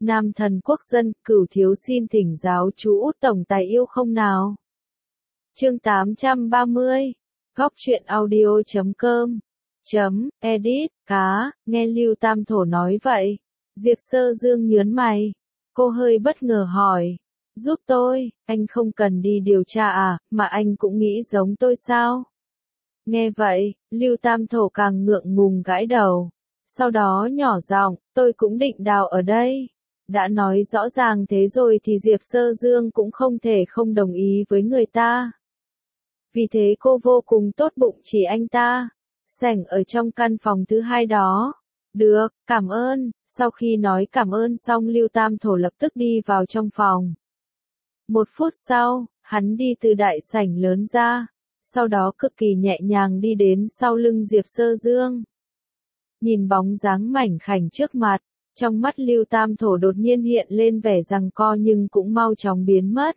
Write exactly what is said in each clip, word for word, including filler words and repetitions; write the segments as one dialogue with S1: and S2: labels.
S1: Nam thần quốc dân, Cửu thiếu xin thỉnh giáo chú Út tổng tài yêu không nào. Chương tám trăm ba mươi. Góc truyện audio chấm com. Chấm, edit, cá, nghe Lưu Tam Thổ nói vậy. Diệp Sơ Dương nhớn mày. Cô hơi bất ngờ hỏi. Giúp tôi, anh không cần đi điều tra à, mà anh cũng nghĩ giống tôi sao? Nghe vậy, Lưu Tam Thổ càng ngượng ngùng gãi đầu. Sau đó nhỏ giọng, tôi cũng định đào ở đây. Đã nói rõ ràng thế rồi thì Diệp Sơ Dương cũng không thể không đồng ý với người ta. Vì thế cô vô cùng tốt bụng chỉ anh ta. Sảnh ở trong căn phòng thứ hai đó. Được, cảm ơn. Sau khi nói cảm ơn xong Lưu Tam Thổ lập tức đi vào trong phòng. Một phút sau, hắn đi từ đại sảnh lớn ra. Sau đó cực kỳ nhẹ nhàng đi đến sau lưng Diệp Sơ Dương. Nhìn bóng dáng mảnh khảnh trước mặt, trong mắt Lưu Tam Thổ đột nhiên hiện lên vẻ giằng co nhưng cũng mau chóng biến mất.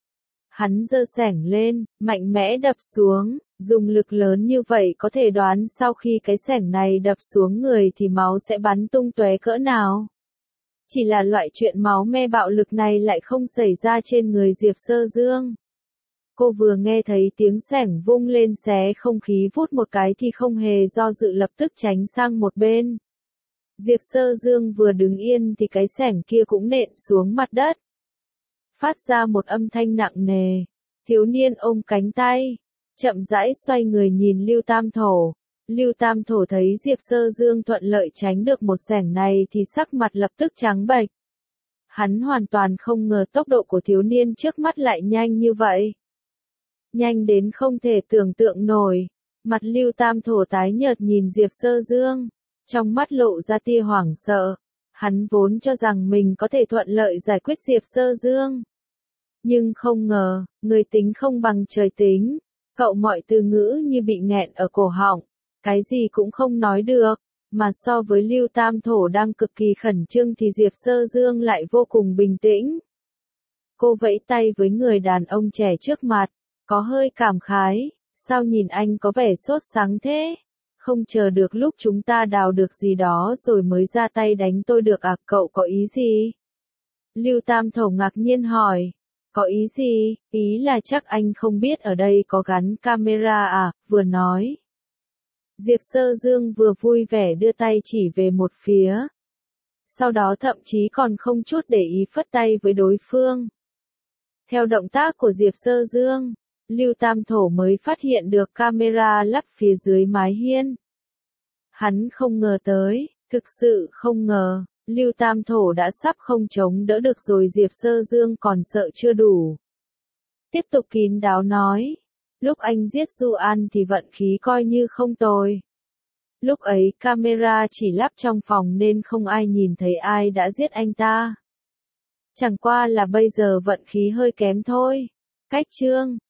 S1: Hắn giơ xẻng lên, mạnh mẽ đập xuống, dùng lực lớn như vậy có thể đoán sau khi cái xẻng này đập xuống người thì máu sẽ bắn tung tóe cỡ nào. Chỉ là loại chuyện máu me bạo lực này lại không xảy ra trên người Diệp Sơ Dương. Cô vừa nghe thấy tiếng xẻng vung lên xé không khí vút một cái thì không hề do dự lập tức tránh sang một bên. Diệp Sơ Dương vừa đứng yên thì cái xẻng kia cũng nện xuống mặt đất. Phát ra một âm thanh nặng nề. Thiếu niên ôm cánh tay, chậm rãi xoay người nhìn Lưu Tam Thổ. Lưu Tam Thổ thấy Diệp Sơ Dương thuận lợi tránh được một xẻng này thì sắc mặt lập tức trắng bệch. Hắn hoàn toàn không ngờ tốc độ của thiếu niên trước mắt lại nhanh như vậy. Nhanh đến không thể tưởng tượng nổi. Mặt Lưu Tam Thổ tái nhợt nhìn Diệp Sơ Dương, trong mắt lộ ra tia hoảng sợ. Hắn vốn cho rằng mình có thể thuận lợi giải quyết Diệp Sơ Dương. Nhưng không ngờ, người tính không bằng trời tính. Cậu mọi từ ngữ như bị nghẹn ở cổ họng, cái gì cũng không nói được. Mà so với Lưu Tam Thổ đang cực kỳ khẩn trương thì Diệp Sơ Dương lại vô cùng bình tĩnh. Cô vẫy tay với người đàn ông trẻ trước mặt, có hơi cảm khái, sao nhìn anh có vẻ sốt sắng thế? Không chờ được lúc chúng ta đào được gì đó rồi mới ra tay đánh tôi được à, cậu có ý gì? Lưu Tam Thổ ngạc nhiên hỏi, có ý gì? Ý là chắc anh không biết ở đây có gắn camera à, vừa nói. Diệp Sơ Dương vừa vui vẻ đưa tay chỉ về một phía. Sau đó thậm chí còn không chút để ý phất tay với đối phương. Theo động tác của Diệp Sơ Dương, Lưu Tam Thổ mới phát hiện được camera lắp phía dưới mái hiên. Hắn không ngờ tới, thực sự không ngờ, Lưu Tam Thổ đã sắp không chống đỡ được rồi. Diệp Sơ Dương còn sợ chưa đủ. Tiếp tục kín đáo nói, lúc anh giết Du An thì vận khí coi như không tồi. Lúc ấy camera chỉ lắp trong phòng nên không ai nhìn thấy ai đã giết anh ta. Chẳng qua là bây giờ vận khí hơi kém thôi. Cách chương,